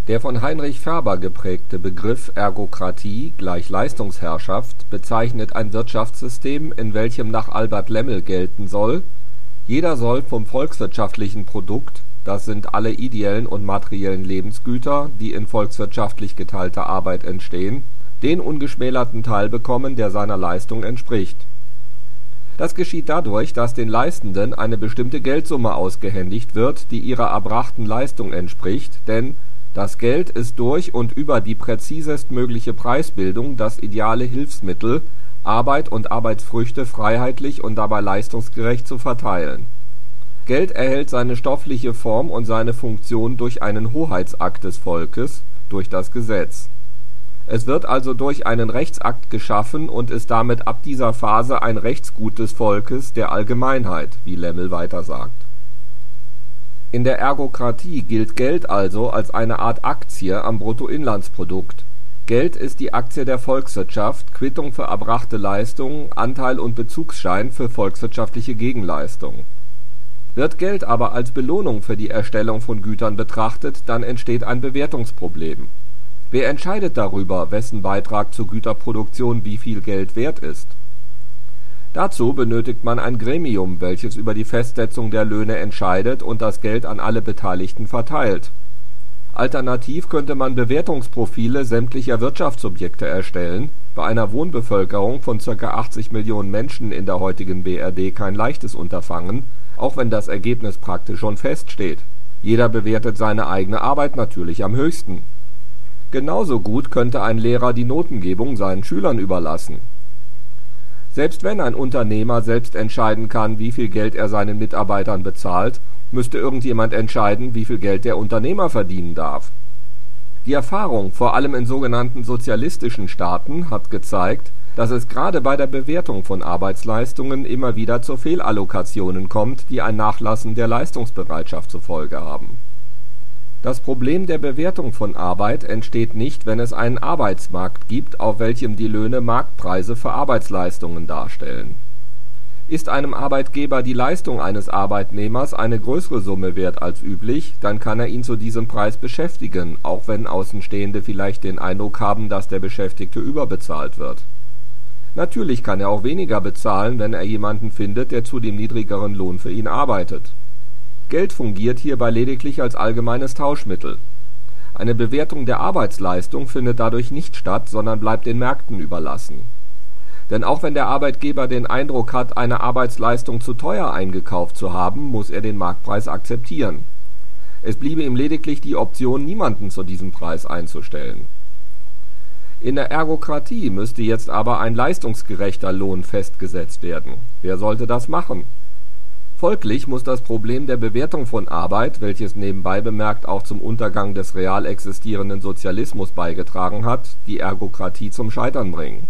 Der von Heinrich Ferber geprägte Begriff Ergokratie gleich Leistungsherrschaft bezeichnet ein Wirtschaftssystem, in welchem nach Albert Lemmel gelten soll: Jeder soll vom volkswirtschaftlichen Produkt, das sind alle ideellen und materiellen Lebensgüter, die in volkswirtschaftlich geteilter Arbeit entstehen, den ungeschmälerten Teil bekommen, der seiner Leistung entspricht. Das geschieht dadurch, dass den Leistenden eine bestimmte Geldsumme ausgehändigt wird, die ihrer erbrachten Leistung entspricht, denn das Geld ist durch und über die präzisestmögliche Preisbildung das ideale Hilfsmittel, Arbeit und Arbeitsfrüchte freiheitlich und dabei leistungsgerecht zu verteilen. Geld erhält seine stoffliche Form und seine Funktion durch einen Hoheitsakt des Volkes, durch das Gesetz. Es wird also durch einen Rechtsakt geschaffen und ist damit ab dieser Phase ein Rechtsgut des Volkes, der Allgemeinheit, wie Lemmel weiter sagt. In der Ergokratie gilt Geld also als eine Art Aktie am Bruttoinlandsprodukt. Geld ist die Aktie der Volkswirtschaft, Quittung für erbrachte Leistungen, Anteil und Bezugsschein für volkswirtschaftliche Gegenleistungen. Wird Geld aber als Belohnung für die Erstellung von Gütern betrachtet, dann entsteht ein Bewertungsproblem. Wer entscheidet darüber, wessen Beitrag zur Güterproduktion wie viel Geld wert ist? Dazu benötigt man ein Gremium, welches über die Festsetzung der Löhne entscheidet und das Geld an alle Beteiligten verteilt. Alternativ könnte man Bewertungsprofile sämtlicher Wirtschaftsobjekte erstellen, bei einer Wohnbevölkerung von ca. 80 Millionen Menschen in der heutigen BRD kein leichtes Unterfangen, auch wenn das Ergebnis praktisch schon feststeht. Jeder bewertet seine eigene Arbeit natürlich am höchsten. Genauso gut könnte ein Lehrer die Notengebung seinen Schülern überlassen. Selbst wenn ein Unternehmer selbst entscheiden kann, wie viel Geld er seinen Mitarbeitern bezahlt, müsste irgendjemand entscheiden, wie viel Geld der Unternehmer verdienen darf. Die Erfahrung, vor allem in sogenannten sozialistischen Staaten, hat gezeigt, dass es gerade bei der Bewertung von Arbeitsleistungen immer wieder zu Fehlallokationen kommt, die ein Nachlassen der Leistungsbereitschaft zur Folge haben. Das Problem der Bewertung von Arbeit entsteht nicht, wenn es einen Arbeitsmarkt gibt, auf welchem die Löhne Marktpreise für Arbeitsleistungen darstellen. Ist einem Arbeitgeber die Leistung eines Arbeitnehmers eine größere Summe wert als üblich, dann kann er ihn zu diesem Preis beschäftigen, auch wenn Außenstehende vielleicht den Eindruck haben, dass der Beschäftigte überbezahlt wird. Natürlich kann er auch weniger bezahlen, wenn er jemanden findet, der zu dem niedrigeren Lohn für ihn arbeitet. Geld fungiert hierbei lediglich als allgemeines Tauschmittel. Eine Bewertung der Arbeitsleistung findet dadurch nicht statt, sondern bleibt den Märkten überlassen. Denn auch wenn der Arbeitgeber den Eindruck hat, eine Arbeitsleistung zu teuer eingekauft zu haben, muss er den Marktpreis akzeptieren. Es bliebe ihm lediglich die Option, niemanden zu diesem Preis einzustellen. In der Ergokratie müsste jetzt aber ein leistungsgerechter Lohn festgesetzt werden. Wer sollte das machen? Folglich muss das Problem der Bewertung von Arbeit, welches nebenbei bemerkt auch zum Untergang des real existierenden Sozialismus beigetragen hat, die Ergokratie zum Scheitern bringen.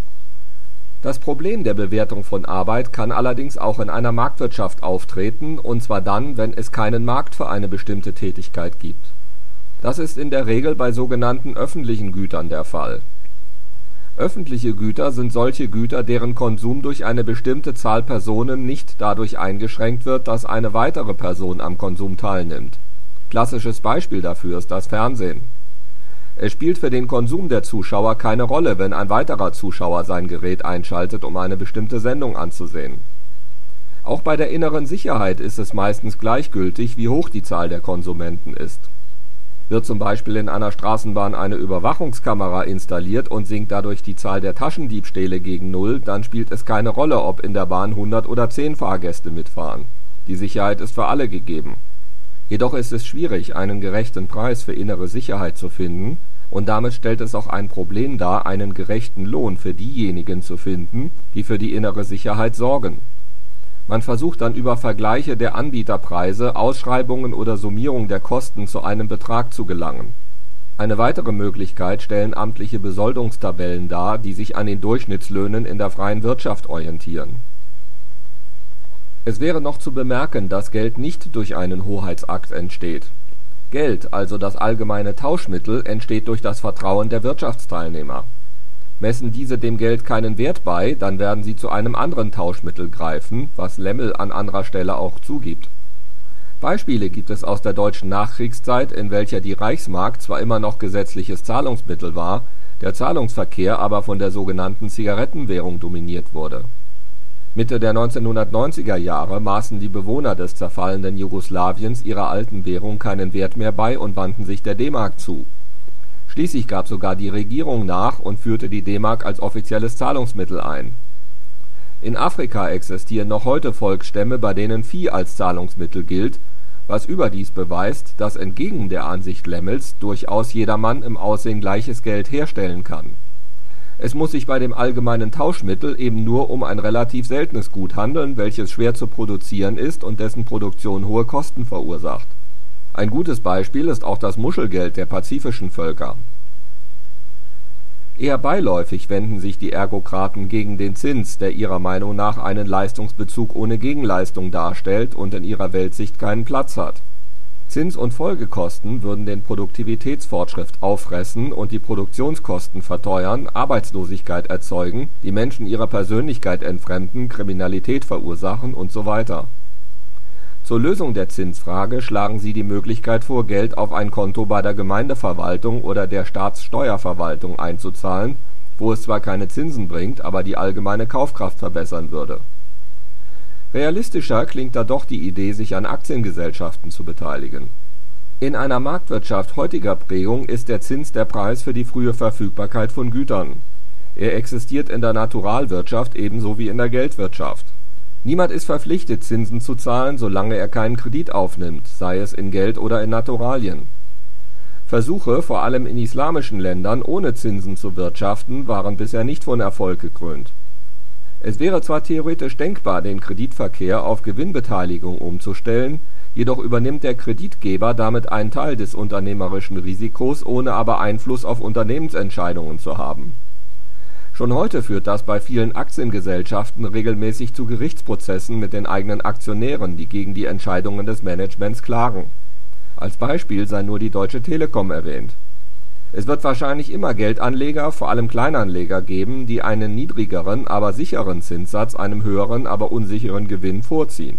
Das Problem der Bewertung von Arbeit kann allerdings auch in einer Marktwirtschaft auftreten, und zwar dann, wenn es keinen Markt für eine bestimmte Tätigkeit gibt. Das ist in der Regel bei sogenannten öffentlichen Gütern der Fall. Öffentliche Güter sind solche Güter, deren Konsum durch eine bestimmte Zahl Personen nicht dadurch eingeschränkt wird, dass eine weitere Person am Konsum teilnimmt. Klassisches Beispiel dafür ist das Fernsehen. Es spielt für den Konsum der Zuschauer keine Rolle, wenn ein weiterer Zuschauer sein Gerät einschaltet, um eine bestimmte Sendung anzusehen. Auch bei der inneren Sicherheit ist es meistens gleichgültig, wie hoch die Zahl der Konsumenten ist. Wird zum Beispiel in einer Straßenbahn eine Überwachungskamera installiert und sinkt dadurch die Zahl der Taschendiebstähle gegen Null, dann spielt es keine Rolle, ob in der Bahn 100 oder 10 Fahrgäste mitfahren. Die Sicherheit ist für alle gegeben. Jedoch ist es schwierig, einen gerechten Preis für innere Sicherheit zu finden, und damit stellt es auch ein Problem dar, einen gerechten Lohn für diejenigen zu finden, die für die innere Sicherheit sorgen. Man versucht dann über Vergleiche der Anbieterpreise, Ausschreibungen oder Summierung der Kosten zu einem Betrag zu gelangen. Eine weitere Möglichkeit stellen amtliche Besoldungstabellen dar, die sich an den Durchschnittslöhnen in der freien Wirtschaft orientieren. Es wäre noch zu bemerken, dass Geld nicht durch einen Hoheitsakt entsteht. Geld, also das allgemeine Tauschmittel, entsteht durch das Vertrauen der Wirtschaftsteilnehmer. Messen diese dem Geld keinen Wert bei, dann werden sie zu einem anderen Tauschmittel greifen, was Lemmel an anderer Stelle auch zugibt. Beispiele gibt es aus der deutschen Nachkriegszeit, in welcher die Reichsmark zwar immer noch gesetzliches Zahlungsmittel war, der Zahlungsverkehr aber von der sogenannten Zigarettenwährung dominiert wurde. Mitte der 1990er Jahre maßen die Bewohner des zerfallenden Jugoslawiens ihrer alten Währung keinen Wert mehr bei und wandten sich der D-Mark zu. Schließlich gab sogar die Regierung nach und führte die D-Mark als offizielles Zahlungsmittel ein. In Afrika existieren noch heute Volksstämme, bei denen Vieh als Zahlungsmittel gilt, was überdies beweist, dass entgegen der Ansicht Lemmels durchaus jedermann im Aussehen gleiches Geld herstellen kann. Es muss sich bei dem allgemeinen Tauschmittel eben nur um ein relativ seltenes Gut handeln, welches schwer zu produzieren ist und dessen Produktion hohe Kosten verursacht. Ein gutes Beispiel ist auch das Muschelgeld der pazifischen Völker. Eher beiläufig wenden sich die Ergokraten gegen den Zins, der ihrer Meinung nach einen Leistungsbezug ohne Gegenleistung darstellt und in ihrer Weltsicht keinen Platz hat. Zins und Folgekosten würden den Produktivitätsfortschritt auffressen und die Produktionskosten verteuern, Arbeitslosigkeit erzeugen, die Menschen ihrer Persönlichkeit entfremden, Kriminalität verursachen und so weiter. Zur Lösung der Zinsfrage schlagen sie die Möglichkeit vor, Geld auf ein Konto bei der Gemeindeverwaltung oder der Staatssteuerverwaltung einzuzahlen, wo es zwar keine Zinsen bringt, aber die allgemeine Kaufkraft verbessern würde. Realistischer klingt da doch die Idee, sich an Aktiengesellschaften zu beteiligen. In einer Marktwirtschaft heutiger Prägung ist der Zins der Preis für die frühe Verfügbarkeit von Gütern. Er existiert in der Naturalwirtschaft ebenso wie in der Geldwirtschaft. Niemand ist verpflichtet, Zinsen zu zahlen, solange er keinen Kredit aufnimmt, sei es in Geld oder in Naturalien. Versuche, vor allem in islamischen Ländern, ohne Zinsen zu wirtschaften, waren bisher nicht von Erfolg gekrönt. Es wäre zwar theoretisch denkbar, den Kreditverkehr auf Gewinnbeteiligung umzustellen, jedoch übernimmt der Kreditgeber damit einen Teil des unternehmerischen Risikos, ohne aber Einfluss auf Unternehmensentscheidungen zu haben. Schon heute führt das bei vielen Aktiengesellschaften regelmäßig zu Gerichtsprozessen mit den eigenen Aktionären, die gegen die Entscheidungen des Managements klagen. Als Beispiel sei nur die Deutsche Telekom erwähnt. Es wird wahrscheinlich immer Geldanleger, vor allem Kleinanleger, geben, die einen niedrigeren, aber sicheren Zinssatz einem höheren, aber unsicheren Gewinn vorziehen.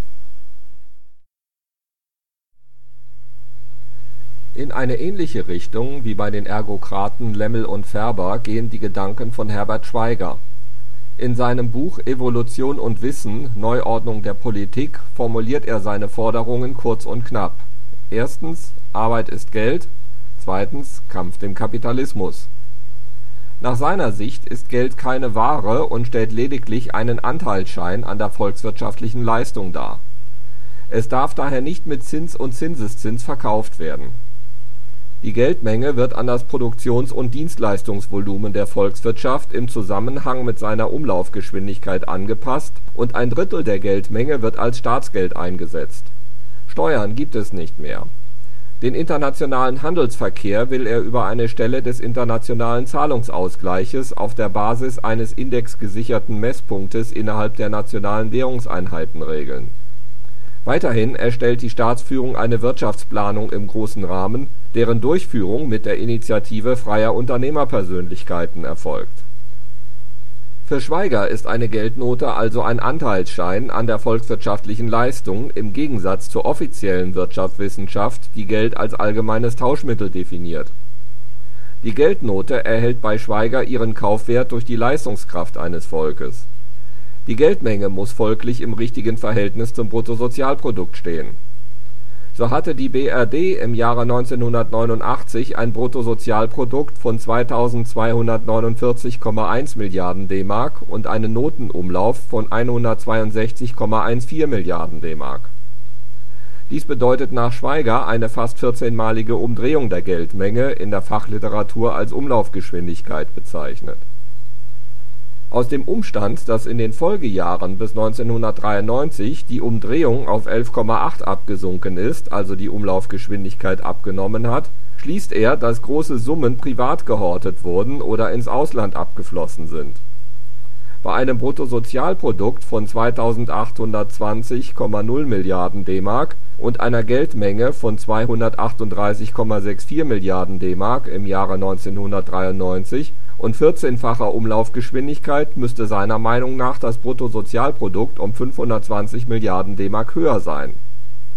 In eine ähnliche Richtung wie bei den Ergokraten Lemmel und Ferber gehen die Gedanken von Herbert Schwaiger. In seinem Buch Evolution und Wissen – Neuordnung der Politik formuliert er seine Forderungen kurz und knapp. Erstens: Arbeit ist Geld. Zweitens: Kampf dem Kapitalismus. Nach seiner Sicht ist Geld keine Ware und stellt lediglich einen Anteilsschein an der volkswirtschaftlichen Leistung dar. Es darf daher nicht mit Zins und Zinseszins verkauft werden. Die Geldmenge wird an das Produktions- und Dienstleistungsvolumen der Volkswirtschaft im Zusammenhang mit seiner Umlaufgeschwindigkeit angepasst und ein Drittel der Geldmenge wird als Staatsgeld eingesetzt. Steuern gibt es nicht mehr. Den internationalen Handelsverkehr will er über eine Stelle des internationalen Zahlungsausgleiches auf der Basis eines indexgesicherten Messpunktes innerhalb der nationalen Währungseinheiten regeln. Weiterhin erstellt die Staatsführung eine Wirtschaftsplanung im großen Rahmen, deren Durchführung mit der Initiative freier Unternehmerpersönlichkeiten erfolgt. Für Schwaiger ist eine Geldnote also ein Anteilsschein an der volkswirtschaftlichen Leistung im Gegensatz zur offiziellen Wirtschaftswissenschaft, die Geld als allgemeines Tauschmittel definiert. Die Geldnote erhält bei Schwaiger ihren Kaufwert durch die Leistungskraft eines Volkes. Die Geldmenge muss folglich im richtigen Verhältnis zum Bruttosozialprodukt stehen. So hatte die BRD im Jahre 1989 ein Bruttosozialprodukt von 2.249,1 Milliarden D-Mark und einen Notenumlauf von 162,14 Milliarden D-Mark. Dies bedeutet nach Schwaiger eine fast 14-malige Umdrehung der Geldmenge, in der Fachliteratur als Umlaufgeschwindigkeit bezeichnet. Aus dem Umstand, dass in den Folgejahren bis 1993 die Umdrehung auf 11,8 abgesunken ist, also die Umlaufgeschwindigkeit abgenommen hat, schließt er, dass große Summen privat gehortet wurden oder ins Ausland abgeflossen sind. Bei einem Bruttosozialprodukt von 2.820,0 Milliarden D-Mark und einer Geldmenge von 238,64 Milliarden D-Mark im Jahre 1993 und 14-facher Umlaufgeschwindigkeit müsste seiner Meinung nach das Bruttosozialprodukt um 520 Milliarden D-Mark höher sein.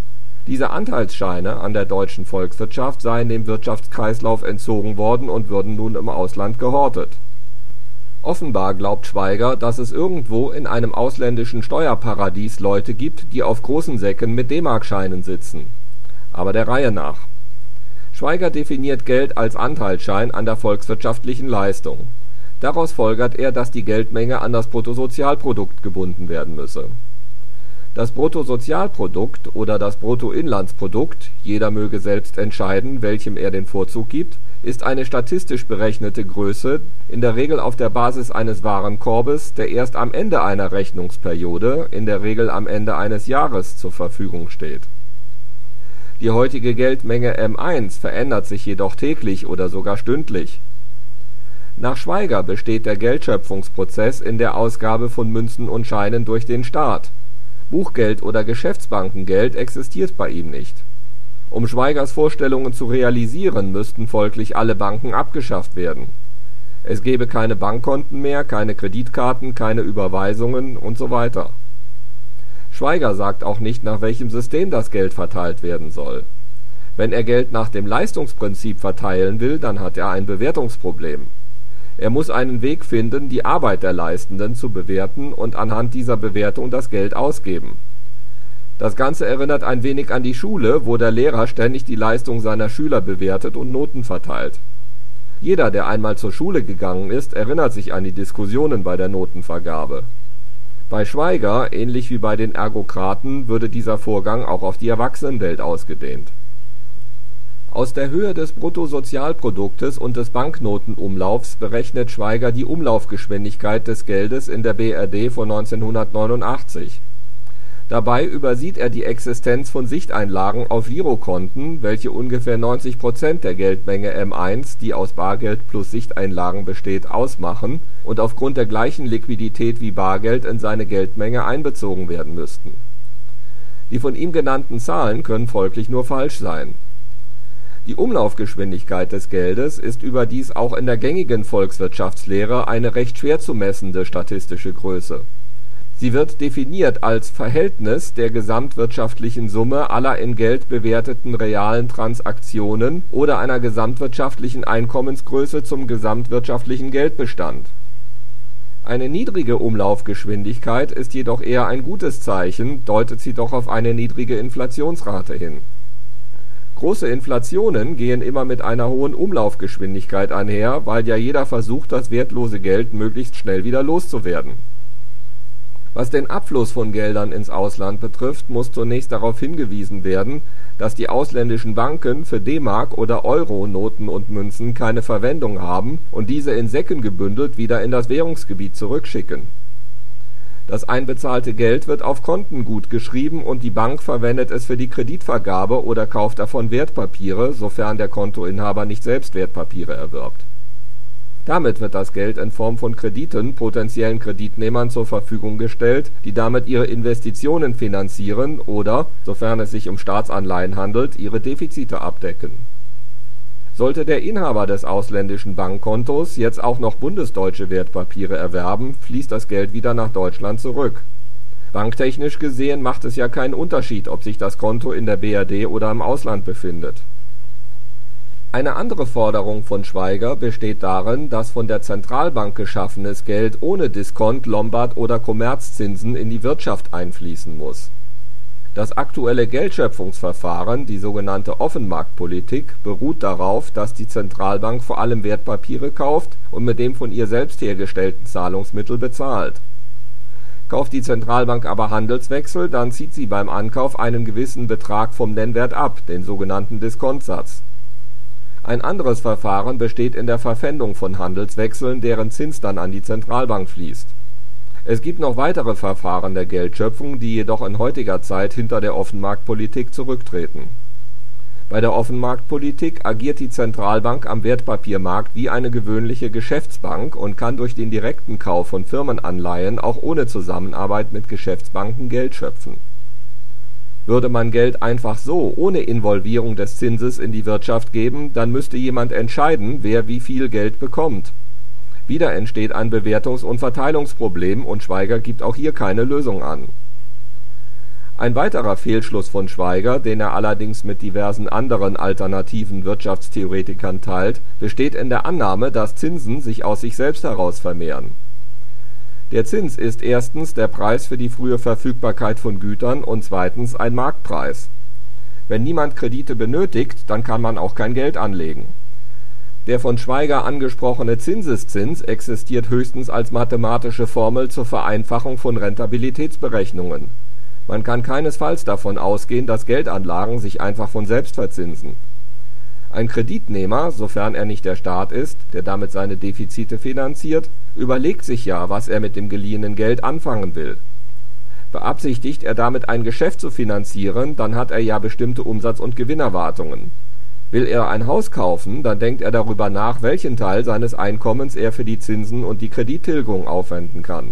Diese Anteilsscheine an der deutschen Volkswirtschaft seien dem Wirtschaftskreislauf entzogen worden und würden nun im Ausland gehortet. Offenbar glaubt Schwaiger, dass es irgendwo in einem ausländischen Steuerparadies Leute gibt, die auf großen Säcken mit D-Mark-Scheinen sitzen. Aber der Reihe nach. Schwaiger definiert Geld als Anteilsschein an der volkswirtschaftlichen Leistung. Daraus folgert er, dass die Geldmenge an das Bruttosozialprodukt gebunden werden müsse. Das Bruttosozialprodukt oder das Bruttoinlandsprodukt, jeder möge selbst entscheiden, welchem er den Vorzug gibt, ist eine statistisch berechnete Größe, in der Regel auf der Basis eines Warenkorbes, der erst am Ende einer Rechnungsperiode, in der Regel am Ende eines Jahres, zur Verfügung steht. Die heutige Geldmenge M1 verändert sich jedoch täglich oder sogar stündlich. Nach Schwaiger besteht der Geldschöpfungsprozess in der Ausgabe von Münzen und Scheinen durch den Staat. Buchgeld oder Geschäftsbankengeld existiert bei ihm nicht. Um Schwaigers Vorstellungen zu realisieren, müssten folglich alle Banken abgeschafft werden. Es gäbe keine Bankkonten mehr, keine Kreditkarten, keine Überweisungen und so weiter. Schwaiger sagt auch nicht, nach welchem System das Geld verteilt werden soll. Wenn er Geld nach dem Leistungsprinzip verteilen will, dann hat er ein Bewertungsproblem. Er muss einen Weg finden, die Arbeit der Leistenden zu bewerten und anhand dieser Bewertung das Geld ausgeben. Das Ganze erinnert ein wenig an die Schule, wo der Lehrer ständig die Leistung seiner Schüler bewertet und Noten verteilt. Jeder, der einmal zur Schule gegangen ist, erinnert sich an die Diskussionen bei der Notenvergabe. Bei Schwaiger, ähnlich wie bei den Ergokraten, würde dieser Vorgang auch auf die Erwachsenenwelt ausgedehnt. Aus der Höhe des Bruttosozialproduktes und des Banknotenumlaufs berechnet Schwaiger die Umlaufgeschwindigkeit des Geldes in der BRD von 1989. Dabei übersieht er die Existenz von Sichteinlagen auf Girokonten, welche ungefähr 90% der Geldmenge M1, die aus Bargeld plus Sichteinlagen besteht, ausmachen und aufgrund der gleichen Liquidität wie Bargeld in seine Geldmenge einbezogen werden müssten. Die von ihm genannten Zahlen können folglich nur falsch sein. Die Umlaufgeschwindigkeit des Geldes ist überdies auch in der gängigen Volkswirtschaftslehre eine recht schwer zu messende statistische Größe. Sie wird definiert als Verhältnis der gesamtwirtschaftlichen Summe aller in Geld bewerteten realen Transaktionen oder einer gesamtwirtschaftlichen Einkommensgröße zum gesamtwirtschaftlichen Geldbestand. Eine niedrige Umlaufgeschwindigkeit ist jedoch eher ein gutes Zeichen, deutet sie doch auf eine niedrige Inflationsrate hin. Große Inflationen gehen immer mit einer hohen Umlaufgeschwindigkeit einher, weil ja jeder versucht, das wertlose Geld möglichst schnell wieder loszuwerden. Was den Abfluss von Geldern ins Ausland betrifft, muss zunächst darauf hingewiesen werden, dass die ausländischen Banken für D-Mark oder Euro Noten und Münzen keine Verwendung haben und diese in Säcken gebündelt wieder in das Währungsgebiet zurückschicken. Das einbezahlte Geld wird auf Konten gutgeschrieben und die Bank verwendet es für die Kreditvergabe oder Kauf davon Wertpapiere, sofern der Kontoinhaber nicht selbst Wertpapiere erwirbt. Damit wird das Geld in Form von Krediten potenziellen Kreditnehmern zur Verfügung gestellt, die damit ihre Investitionen finanzieren oder, sofern es sich um Staatsanleihen handelt, ihre Defizite abdecken. Sollte der Inhaber des ausländischen Bankkontos jetzt auch noch bundesdeutsche Wertpapiere erwerben, fließt das Geld wieder nach Deutschland zurück. Banktechnisch gesehen macht es ja keinen Unterschied, ob sich das Konto in der BRD oder im Ausland befindet. Eine andere Forderung von Schwaiger besteht darin, dass von der Zentralbank geschaffenes Geld ohne Diskont, Lombard oder Kommerzzinsen in die Wirtschaft einfließen muss. Das aktuelle Geldschöpfungsverfahren, die sogenannte Offenmarktpolitik, beruht darauf, dass die Zentralbank vor allem Wertpapiere kauft und mit dem von ihr selbst hergestellten Zahlungsmittel bezahlt. Kauft die Zentralbank aber Handelswechsel, dann zieht sie beim Ankauf einen gewissen Betrag vom Nennwert ab, den sogenannten Diskontsatz. Ein anderes Verfahren besteht in der Verpfändung von Handelswechseln, deren Zins dann an die Zentralbank fließt. Es gibt noch weitere Verfahren der Geldschöpfung, die jedoch in heutiger Zeit hinter der Offenmarktpolitik zurücktreten. Bei der Offenmarktpolitik agiert die Zentralbank am Wertpapiermarkt wie eine gewöhnliche Geschäftsbank und kann durch den direkten Kauf von Firmenanleihen auch ohne Zusammenarbeit mit Geschäftsbanken Geld schöpfen. Würde man Geld einfach so, ohne Involvierung des Zinses in die Wirtschaft geben, dann müsste jemand entscheiden, wer wie viel Geld bekommt. Wieder entsteht ein Bewertungs- und Verteilungsproblem und Schwaiger gibt auch hier keine Lösung an. Ein weiterer Fehlschluss von Schwaiger, den er allerdings mit diversen anderen alternativen Wirtschaftstheoretikern teilt, besteht in der Annahme, dass Zinsen sich aus sich selbst heraus vermehren. Der Zins ist erstens der Preis für die frühe Verfügbarkeit von Gütern und zweitens ein Marktpreis. Wenn niemand Kredite benötigt, dann kann man auch kein Geld anlegen. Der von Schwaiger angesprochene Zinseszins existiert höchstens als mathematische Formel zur Vereinfachung von Rentabilitätsberechnungen. Man kann keinesfalls davon ausgehen, dass Geldanlagen sich einfach von selbst verzinsen. Ein Kreditnehmer, sofern er nicht der Staat ist, der damit seine Defizite finanziert, überlegt sich ja, was er mit dem geliehenen Geld anfangen will. Beabsichtigt er damit ein Geschäft zu finanzieren, dann hat er ja bestimmte Umsatz- und Gewinnerwartungen. Will er ein Haus kaufen, dann denkt er darüber nach, welchen Teil seines Einkommens er für die Zinsen und die Kredittilgung aufwenden kann.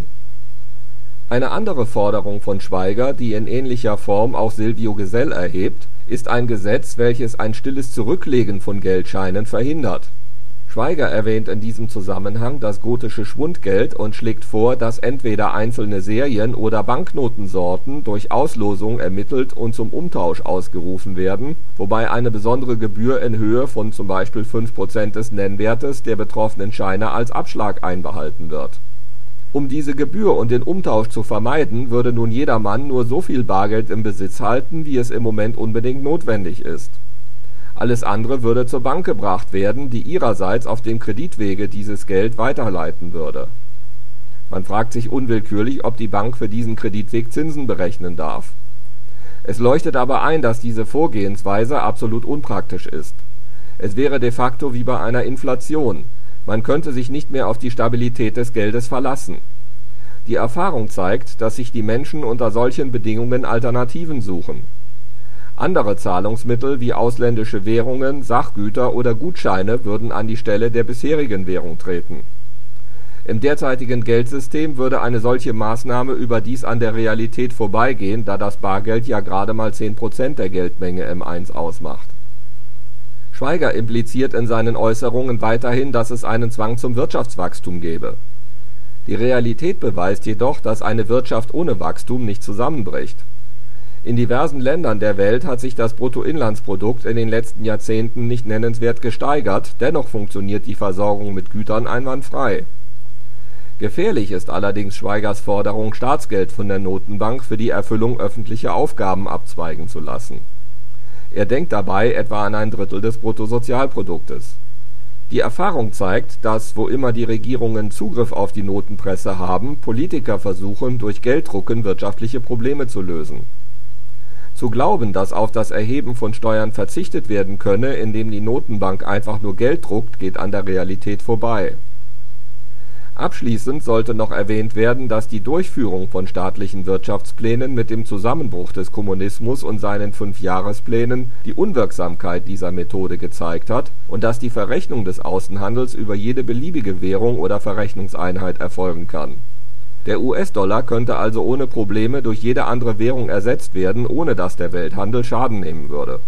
Eine andere Forderung von Schwaiger, die in ähnlicher Form auch Silvio Gesell erhebt, ist ein Gesetz, welches ein stilles Zurücklegen von Geldscheinen verhindert. Schwaiger erwähnt in diesem Zusammenhang das gotische Schwundgeld und schlägt vor, dass entweder einzelne Serien oder Banknotensorten durch Auslosung ermittelt und zum Umtausch ausgerufen werden, wobei eine besondere Gebühr in Höhe von zum Beispiel 5% des Nennwertes der betroffenen Scheine als Abschlag einbehalten wird. Um diese Gebühr und den Umtausch zu vermeiden, würde nun jedermann nur so viel Bargeld im Besitz halten, wie es im Moment unbedingt notwendig ist. Alles andere würde zur Bank gebracht werden, die ihrerseits auf dem Kreditwege dieses Geld weiterleiten würde. Man fragt sich unwillkürlich, ob die Bank für diesen Kreditweg Zinsen berechnen darf. Es leuchtet aber ein, dass diese Vorgehensweise absolut unpraktisch ist. Es wäre de facto wie bei einer Inflation. Man könnte sich nicht mehr auf die Stabilität des Geldes verlassen. Die Erfahrung zeigt, dass sich die Menschen unter solchen Bedingungen Alternativen suchen. Andere Zahlungsmittel wie ausländische Währungen, Sachgüter oder Gutscheine würden an die Stelle der bisherigen Währung treten. Im derzeitigen Geldsystem würde eine solche Maßnahme überdies an der Realität vorbeigehen, da das Bargeld ja gerade mal 10% der Geldmenge M1 ausmacht. Schwaiger impliziert in seinen Äußerungen weiterhin, dass es einen Zwang zum Wirtschaftswachstum gäbe. Die Realität beweist jedoch, dass eine Wirtschaft ohne Wachstum nicht zusammenbricht. In diversen Ländern der Welt hat sich das Bruttoinlandsprodukt in den letzten Jahrzehnten nicht nennenswert gesteigert, dennoch funktioniert die Versorgung mit Gütern einwandfrei. Gefährlich ist allerdings Schwaigers Forderung, Staatsgeld von der Notenbank für die Erfüllung öffentlicher Aufgaben abzweigen zu lassen. Er denkt dabei etwa an ein Drittel des Bruttosozialproduktes. Die Erfahrung zeigt, dass, wo immer die Regierungen Zugriff auf die Notenpresse haben, Politiker versuchen, durch Gelddrucken wirtschaftliche Probleme zu lösen. Zu glauben, dass auf das Erheben von Steuern verzichtet werden könne, indem die Notenbank einfach nur Geld druckt, geht an der Realität vorbei. Abschließend sollte noch erwähnt werden, dass die Durchführung von staatlichen Wirtschaftsplänen mit dem Zusammenbruch des Kommunismus und seinen 5-Jahresplänen die Unwirksamkeit dieser Methode gezeigt hat und dass die Verrechnung des Außenhandels über jede beliebige Währung oder Verrechnungseinheit erfolgen kann. Der US-Dollar könnte also ohne Probleme durch jede andere Währung ersetzt werden, ohne dass der Welthandel Schaden nehmen würde.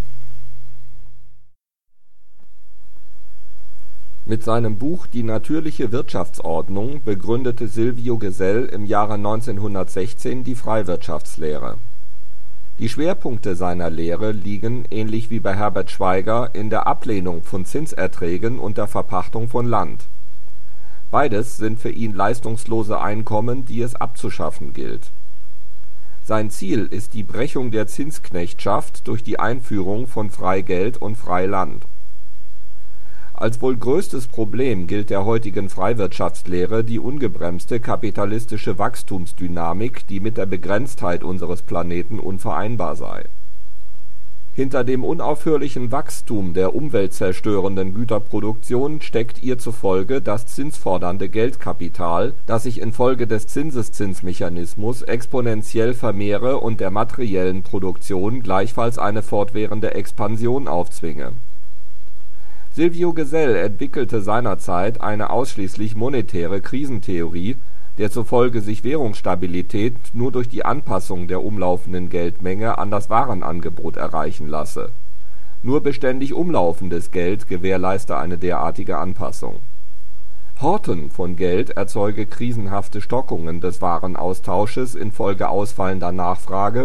Mit seinem Buch Die natürliche Wirtschaftsordnung begründete Silvio Gesell im Jahre 1916 die Freiwirtschaftslehre. Die Schwerpunkte seiner Lehre liegen, ähnlich wie bei Herbert Schwaiger, in der Ablehnung von Zinserträgen und der Verpachtung von Land. Beides sind für ihn leistungslose Einkommen, die es abzuschaffen gilt. Sein Ziel ist die Brechung der Zinsknechtschaft durch die Einführung von Freigeld und Freiland. Als wohl größtes Problem gilt der heutigen Freiwirtschaftslehre die ungebremste kapitalistische Wachstumsdynamik, die mit der Begrenztheit unseres Planeten unvereinbar sei. Hinter dem unaufhörlichen Wachstum der umweltzerstörenden Güterproduktion steckt ihr zufolge das zinsfordernde Geldkapital, das sich infolge des Zinseszinsmechanismus exponentiell vermehre und der materiellen Produktion gleichfalls eine fortwährende Expansion aufzwinge. Silvio Gesell entwickelte seinerzeit eine ausschließlich monetäre Krisentheorie, der zufolge sich Währungsstabilität nur durch die Anpassung der umlaufenden Geldmenge an das Warenangebot erreichen lasse. Nur beständig umlaufendes Geld gewährleiste eine derartige Anpassung. Horten von Geld erzeuge krisenhafte Stockungen des Warenaustausches infolge ausfallender Nachfrage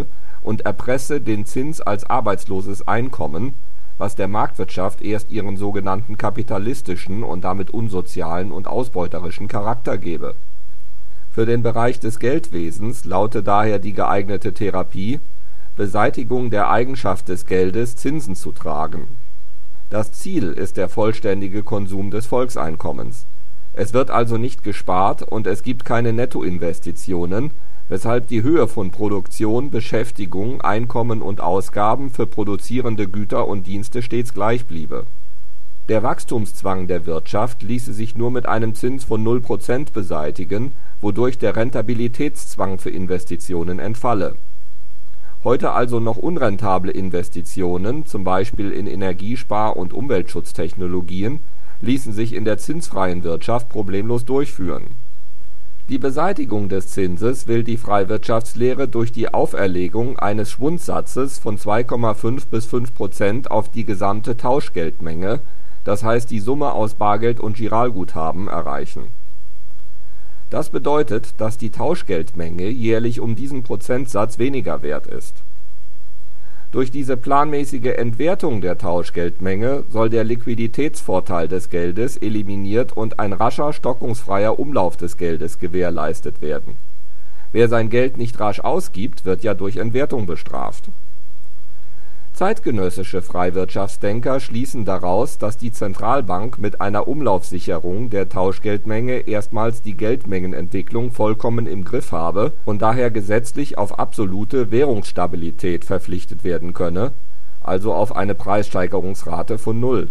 und erpresse den Zins als arbeitsloses Einkommen, was der Marktwirtschaft erst ihren sogenannten kapitalistischen und damit unsozialen und ausbeuterischen Charakter gebe. Für den Bereich des Geldwesens laute daher die geeignete Therapie: Beseitigung der Eigenschaft des Geldes, Zinsen zu tragen. Das Ziel ist der vollständige Konsum des Volkseinkommens. Es wird also nicht gespart und es gibt keine Nettoinvestitionen, weshalb die Höhe von Produktion, Beschäftigung, Einkommen und Ausgaben für produzierende Güter und Dienste stets gleich bliebe. Der Wachstumszwang der Wirtschaft ließe sich nur mit einem Zins von 0% beseitigen, wodurch der Rentabilitätszwang für Investitionen entfalle. Heute also noch unrentable Investitionen, zum Beispiel in Energiespar- und Umweltschutztechnologien, ließen sich in der zinsfreien Wirtschaft problemlos durchführen. Die Beseitigung des Zinses will die Freiwirtschaftslehre durch die Auferlegung eines Schwundsatzes von 2,5 bis 5% auf die gesamte Tauschgeldmenge, das heißt die Summe aus Bargeld und Giralguthaben, erreichen. Das bedeutet, dass die Tauschgeldmenge jährlich um diesen Prozentsatz weniger wert ist. Durch diese planmäßige Entwertung der Tauschgeldmenge soll der Liquiditätsvorteil des Geldes eliminiert und ein rascher, stockungsfreier Umlauf des Geldes gewährleistet werden. Wer sein Geld nicht rasch ausgibt, wird ja durch Entwertung bestraft. Zeitgenössische Freiwirtschaftsdenker schließen daraus, dass die Zentralbank mit einer Umlaufsicherung der Tauschgeldmenge erstmals die Geldmengenentwicklung vollkommen im Griff habe und daher gesetzlich auf absolute Währungsstabilität verpflichtet werden könne, also auf eine Preissteigerungsrate von 0.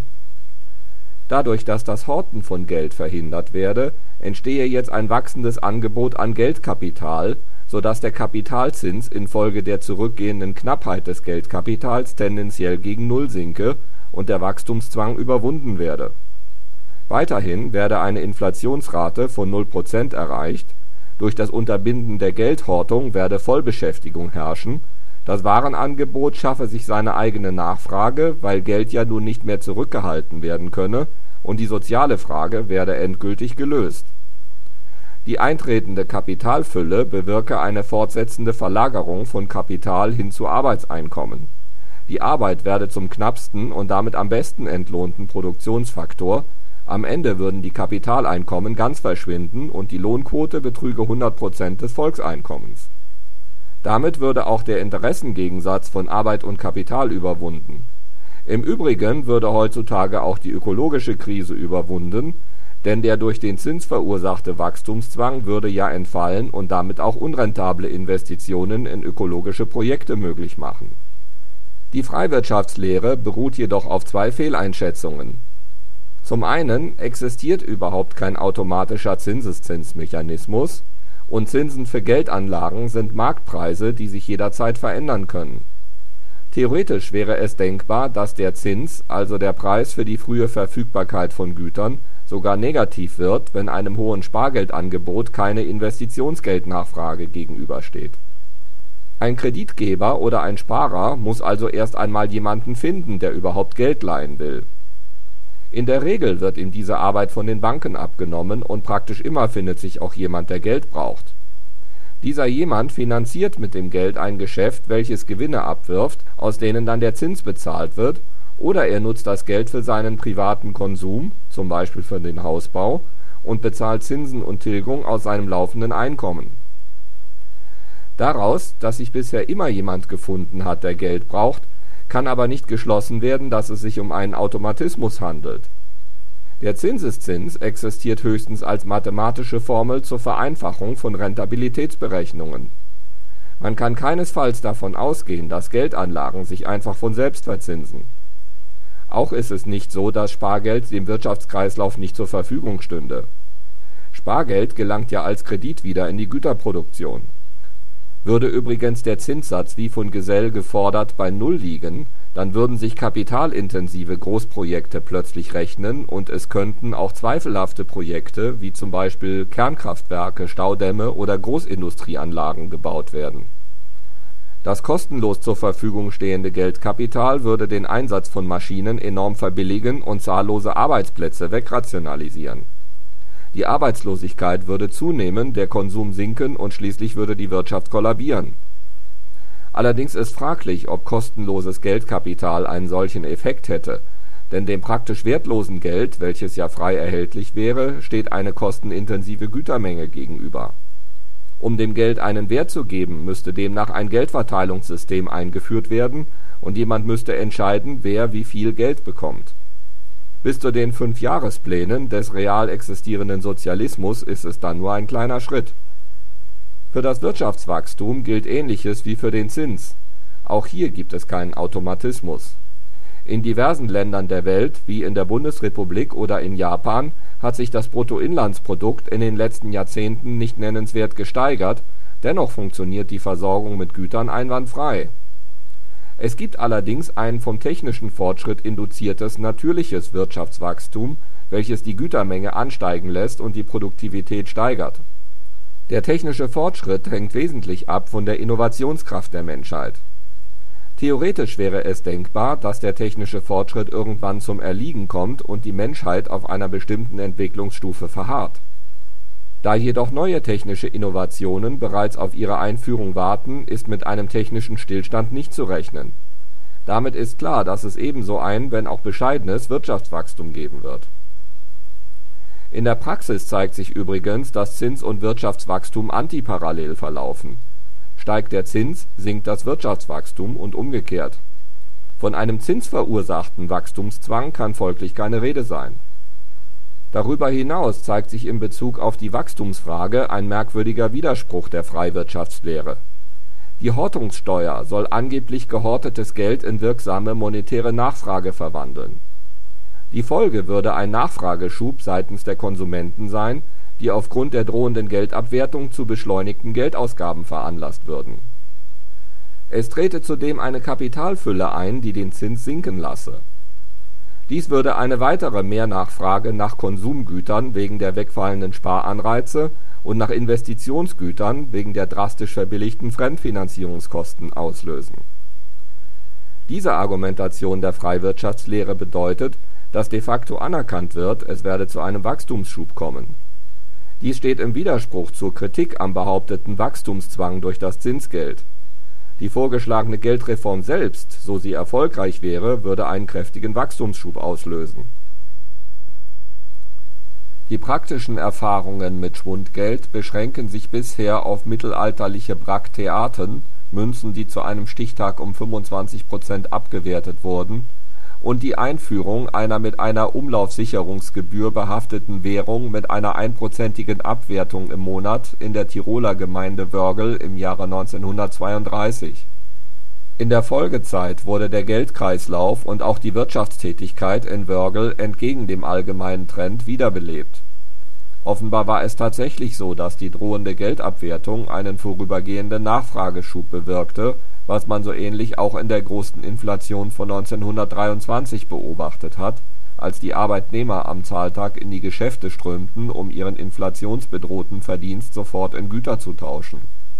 Dadurch, dass das Horten von Geld verhindert werde, entstehe jetzt ein wachsendes Angebot an Geldkapital, sodass der Kapitalzins infolge der zurückgehenden Knappheit des Geldkapitals tendenziell gegen Null sinke und der Wachstumszwang überwunden werde. Weiterhin werde eine Inflationsrate von 0% erreicht, durch das Unterbinden der Geldhortung werde Vollbeschäftigung herrschen, das Warenangebot schaffe sich seine eigene Nachfrage, weil Geld ja nun nicht mehr zurückgehalten werden könne, und die soziale Frage werde endgültig gelöst. Die eintretende Kapitalfülle bewirke eine fortsetzende Verlagerung von Kapital hin zu Arbeitseinkommen. Die Arbeit werde zum knappsten und damit am besten entlohnten Produktionsfaktor, am Ende würden die Kapitaleinkommen ganz verschwinden und die Lohnquote betrüge 100% des Volkseinkommens. Damit würde auch der Interessengegensatz von Arbeit und Kapital überwunden. Im Übrigen würde heutzutage auch die ökologische Krise überwunden, denn der durch den Zins verursachte Wachstumszwang würde ja entfallen und damit auch unrentable Investitionen in ökologische Projekte möglich machen. Die Freiwirtschaftslehre beruht jedoch auf zwei Fehleinschätzungen. Zum einen existiert überhaupt kein automatischer Zinseszinsmechanismus und Zinsen für Geldanlagen sind Marktpreise, die sich jederzeit verändern können. Theoretisch wäre es denkbar, dass der Zins, also der Preis für die frühe Verfügbarkeit von Gütern, sogar negativ wird, wenn einem hohen Spargeldangebot keine Investitionsgeldnachfrage gegenübersteht. Ein Kreditgeber oder ein Sparer muss also erst einmal jemanden finden, der überhaupt Geld leihen will. In der Regel wird ihm diese Arbeit von den Banken abgenommen und praktisch immer findet sich auch jemand, der Geld braucht. Dieser jemand finanziert mit dem Geld ein Geschäft, welches Gewinne abwirft, aus denen dann der Zins bezahlt wird, oder er nutzt das Geld für seinen privaten Konsum, zum Beispiel für den Hausbau, und bezahlt Zinsen und Tilgung aus seinem laufenden Einkommen. Daraus, dass sich bisher immer jemand gefunden hat, der Geld braucht, kann aber nicht geschlossen werden, dass es sich um einen Automatismus handelt. Der Zinseszins existiert höchstens als mathematische Formel zur Vereinfachung von Rentabilitätsberechnungen. Man kann keinesfalls davon ausgehen, dass Geldanlagen sich einfach von selbst verzinsen. Auch ist es nicht so, dass Spargeld dem Wirtschaftskreislauf nicht zur Verfügung stünde. Spargeld gelangt ja als Kredit wieder in die Güterproduktion. Würde übrigens der Zinssatz wie von Gesell gefordert bei Null liegen, dann würden sich kapitalintensive Großprojekte plötzlich rechnen und es könnten auch zweifelhafte Projekte wie zum Beispiel Kernkraftwerke, Staudämme oder Großindustrieanlagen gebaut werden. Das kostenlos zur Verfügung stehende Geldkapital würde den Einsatz von Maschinen enorm verbilligen und zahllose Arbeitsplätze wegrationalisieren. Die Arbeitslosigkeit würde zunehmen, der Konsum sinken und schließlich würde die Wirtschaft kollabieren. Allerdings ist fraglich, ob kostenloses Geldkapital einen solchen Effekt hätte, denn dem praktisch wertlosen Geld, welches ja frei erhältlich wäre, steht eine kostenintensive Gütermenge gegenüber. Um dem Geld einen Wert zu geben, müsste demnach ein Geldverteilungssystem eingeführt werden und jemand müsste entscheiden, wer wie viel Geld bekommt. Bis zu den 5-Jahresplänen des real existierenden Sozialismus ist es dann nur ein kleiner Schritt. Für das Wirtschaftswachstum gilt Ähnliches wie für den Zins. Auch hier gibt es keinen Automatismus. In diversen Ländern der Welt, wie in der Bundesrepublik oder in Japan, hat sich das Bruttoinlandsprodukt in den letzten Jahrzehnten nicht nennenswert gesteigert, dennoch funktioniert die Versorgung mit Gütern einwandfrei. Es gibt allerdings ein vom technischen Fortschritt induziertes natürliches Wirtschaftswachstum, welches die Gütermenge ansteigen lässt und die Produktivität steigert. Der technische Fortschritt hängt wesentlich ab von der Innovationskraft der Menschheit. Theoretisch wäre es denkbar, dass der technische Fortschritt irgendwann zum Erliegen kommt und die Menschheit auf einer bestimmten Entwicklungsstufe verharrt. Da jedoch neue technische Innovationen bereits auf ihre Einführung warten, ist mit einem technischen Stillstand nicht zu rechnen. Damit ist klar, dass es ebenso ein, wenn auch bescheidenes, Wirtschaftswachstum geben wird. In der Praxis zeigt sich übrigens, dass Zins- und Wirtschaftswachstum antiparallel verlaufen. Steigt der Zins, sinkt das Wirtschaftswachstum und umgekehrt. Von einem zinsverursachten Wachstumszwang kann folglich keine Rede sein. Darüber hinaus zeigt sich in Bezug auf die Wachstumsfrage ein merkwürdiger Widerspruch der Freiwirtschaftslehre. Die Hortungssteuer soll angeblich gehortetes Geld in wirksame monetäre Nachfrage verwandeln. Die Folge würde ein Nachfrageschub seitens der Konsumenten sein, die aufgrund der drohenden Geldabwertung zu beschleunigten Geldausgaben veranlasst würden. Es trete zudem eine Kapitalfülle ein, die den Zins sinken lasse. Dies würde eine weitere Mehrnachfrage nach Konsumgütern wegen der wegfallenden Sparanreize und nach Investitionsgütern wegen der drastisch verbilligten Fremdfinanzierungskosten auslösen. Diese Argumentation der Freiwirtschaftslehre bedeutet, dass de facto anerkannt wird, es werde zu einem Wachstumsschub kommen. Dies steht im Widerspruch zur Kritik am behaupteten Wachstumszwang durch das Zinsgeld. Die vorgeschlagene Geldreform selbst, so sie erfolgreich wäre, würde einen kräftigen Wachstumsschub auslösen. Die praktischen Erfahrungen mit Schwundgeld beschränken sich bisher auf mittelalterliche Bracteaten, Münzen, die zu einem Stichtag um 25% abgewertet wurden, und die Einführung einer mit einer Umlaufsicherungsgebühr behafteten Währung mit einer 1%igen Abwertung im Monat in der Tiroler Gemeinde Wörgl im Jahre 1932. In der Folgezeit wurde der Geldkreislauf und auch die Wirtschaftstätigkeit in Wörgl entgegen dem allgemeinen Trend wiederbelebt. Offenbar war es tatsächlich so, dass die drohende Geldabwertung einen vorübergehenden Nachfrageschub bewirkte, was man so ähnlich auch in der großen Inflation von 1923 beobachtet hat, als die Arbeitnehmer am Zahltag in die Geschäfte strömten, um ihren inflationsbedrohten Verdienst sofort in Güter zu tauschen.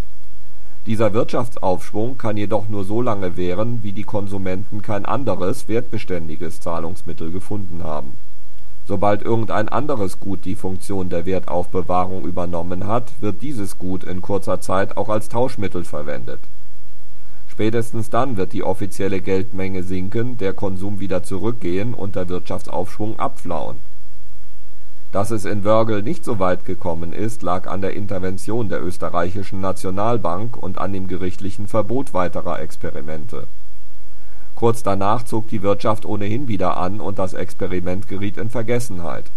Dieser Wirtschaftsaufschwung kann jedoch nur so lange währen, wie die Konsumenten kein anderes, wertbeständiges Zahlungsmittel gefunden haben. Sobald irgendein anderes Gut die Funktion der Wertaufbewahrung übernommen hat, wird dieses Gut in kurzer Zeit auch als Tauschmittel verwendet. Spätestens dann wird die offizielle Geldmenge sinken, der Konsum wieder zurückgehen und der Wirtschaftsaufschwung abflauen. Dass es in Wörgl nicht so weit gekommen ist, lag an der Intervention der österreichischen Nationalbank und an dem gerichtlichen Verbot weiterer Experimente. Kurz danach zog die Wirtschaft ohnehin wieder an und das Experiment geriet in Vergessenheit.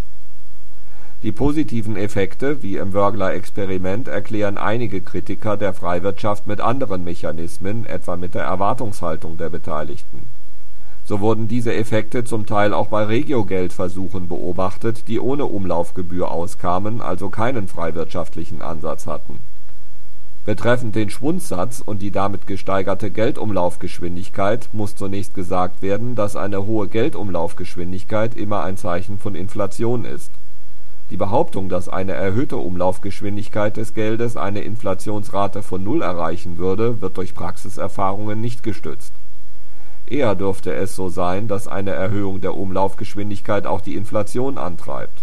Die positiven Effekte, wie im Wörgler Experiment, erklären einige Kritiker der Freiwirtschaft mit anderen Mechanismen, etwa mit der Erwartungshaltung der Beteiligten. So wurden diese Effekte zum Teil auch bei Regiogeldversuchen beobachtet, die ohne Umlaufgebühr auskamen, also keinen freiwirtschaftlichen Ansatz hatten. Betreffend den Schwundsatz und die damit gesteigerte Geldumlaufgeschwindigkeit muss zunächst gesagt werden, dass eine hohe Geldumlaufgeschwindigkeit immer ein Zeichen von Inflation ist. Die Behauptung, dass eine erhöhte Umlaufgeschwindigkeit des Geldes eine Inflationsrate von 0 erreichen würde, wird durch Praxiserfahrungen nicht gestützt. Eher dürfte es so sein, dass eine Erhöhung der Umlaufgeschwindigkeit auch die Inflation antreibt.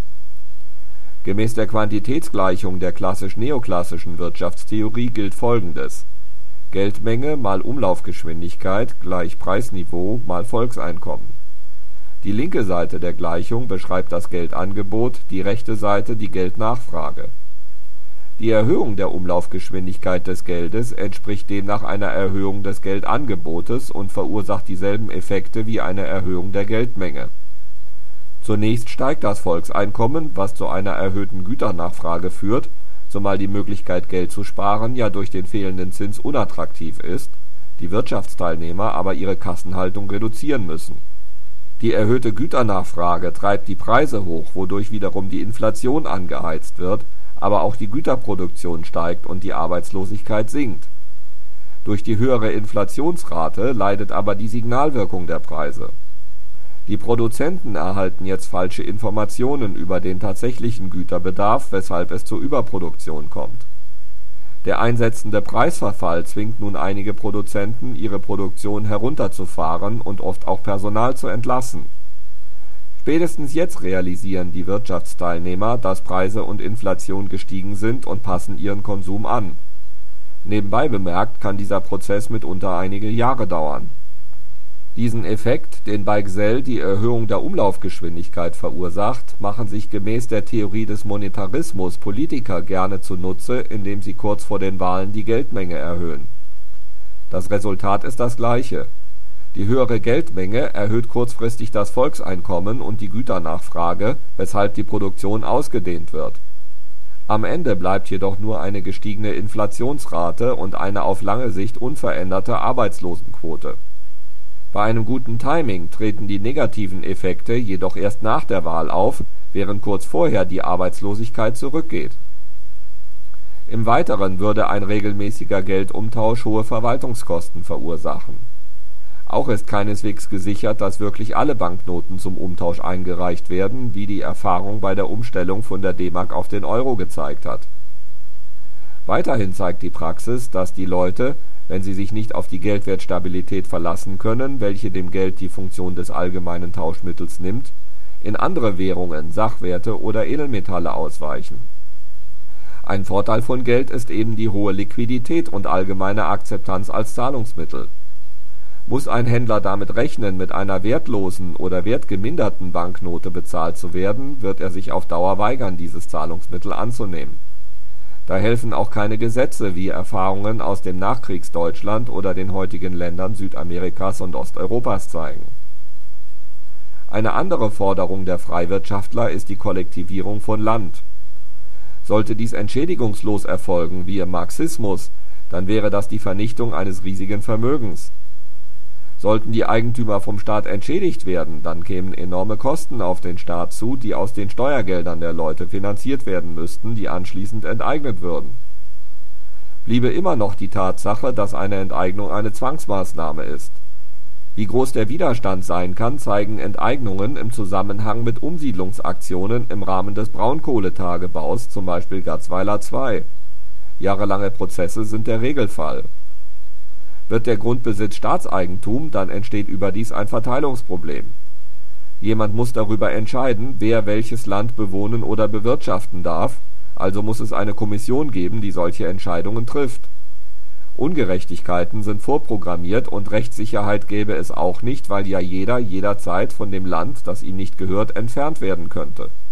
Gemäß der Quantitätsgleichung der klassisch-neoklassischen Wirtschaftstheorie gilt Folgendes: Geldmenge mal Umlaufgeschwindigkeit gleich Preisniveau mal Volkseinkommen. Die linke Seite der Gleichung beschreibt das Geldangebot, die rechte Seite die Geldnachfrage. Die Erhöhung der Umlaufgeschwindigkeit des Geldes entspricht demnach einer Erhöhung des Geldangebotes und verursacht dieselben Effekte wie eine Erhöhung der Geldmenge. Zunächst steigt das Volkseinkommen, was zu einer erhöhten Güternachfrage führt, zumal die Möglichkeit, Geld zu sparen, ja durch den fehlenden Zins unattraktiv ist, die Wirtschaftsteilnehmer aber ihre Kassenhaltung reduzieren müssen. Die erhöhte Güternachfrage treibt die Preise hoch, wodurch wiederum die Inflation angeheizt wird, aber auch die Güterproduktion steigt und die Arbeitslosigkeit sinkt. Durch die höhere Inflationsrate leidet aber die Signalwirkung der Preise. Die Produzenten erhalten jetzt falsche Informationen über den tatsächlichen Güterbedarf, weshalb es zur Überproduktion kommt. Der einsetzende Preisverfall zwingt nun einige Produzenten, ihre Produktion herunterzufahren und oft auch Personal zu entlassen. Spätestens jetzt realisieren die Wirtschaftsteilnehmer, dass Preise und Inflation gestiegen sind und passen ihren Konsum an. Nebenbei bemerkt kann dieser Prozess mitunter einige Jahre dauern. Diesen Effekt, den bei Gsell die Erhöhung der Umlaufgeschwindigkeit verursacht, machen sich gemäß der Theorie des Monetarismus Politiker gerne zunutze, indem sie kurz vor den Wahlen die Geldmenge erhöhen. Das Resultat ist das gleiche. Die höhere Geldmenge erhöht kurzfristig das Volkseinkommen und die Güternachfrage, weshalb die Produktion ausgedehnt wird. Am Ende bleibt jedoch nur eine gestiegene Inflationsrate und eine auf lange Sicht unveränderte Arbeitslosenquote. Bei einem guten Timing treten die negativen Effekte jedoch erst nach der Wahl auf, während kurz vorher die Arbeitslosigkeit zurückgeht. Im Weiteren würde ein regelmäßiger Geldumtausch hohe Verwaltungskosten verursachen. Auch ist keineswegs gesichert, dass wirklich alle Banknoten zum Umtausch eingereicht werden, wie die Erfahrung bei der Umstellung von der D-Mark auf den Euro gezeigt hat. Weiterhin zeigt die Praxis, dass die Leute, wenn sie sich nicht auf die Geldwertstabilität verlassen können, welche dem Geld die Funktion des allgemeinen Tauschmittels nimmt, in andere Währungen, Sachwerte oder Edelmetalle ausweichen. Ein Vorteil von Geld ist eben die hohe Liquidität und allgemeine Akzeptanz als Zahlungsmittel. Muss ein Händler damit rechnen, mit einer wertlosen oder wertgeminderten Banknote bezahlt zu werden, wird er sich auf Dauer weigern, dieses Zahlungsmittel anzunehmen. Da helfen auch keine Gesetze, wie Erfahrungen aus dem Nachkriegsdeutschland oder den heutigen Ländern Südamerikas und Osteuropas zeigen. Eine andere Forderung der Freiwirtschaftler ist die Kollektivierung von Land. Sollte dies entschädigungslos erfolgen, wie im Marxismus, dann wäre das die Vernichtung eines riesigen Vermögens. Sollten die Eigentümer vom Staat entschädigt werden, dann kämen enorme Kosten auf den Staat zu, die aus den Steuergeldern der Leute finanziert werden müssten, die anschließend enteignet würden. Bliebe immer noch die Tatsache, dass eine Enteignung eine Zwangsmaßnahme ist. Wie groß der Widerstand sein kann, zeigen Enteignungen im Zusammenhang mit Umsiedlungsaktionen im Rahmen des Braunkohletagebaus, zum Beispiel Garzweiler II. Jahrelange Prozesse sind der Regelfall. Wird der Grundbesitz Staatseigentum, dann entsteht überdies ein Verteilungsproblem. Jemand muss darüber entscheiden, wer welches Land bewohnen oder bewirtschaften darf, also muss es eine Kommission geben, die solche Entscheidungen trifft. Ungerechtigkeiten sind vorprogrammiert und Rechtssicherheit gäbe es auch nicht, weil ja jeder jederzeit von dem Land, das ihm nicht gehört, entfernt werden könnte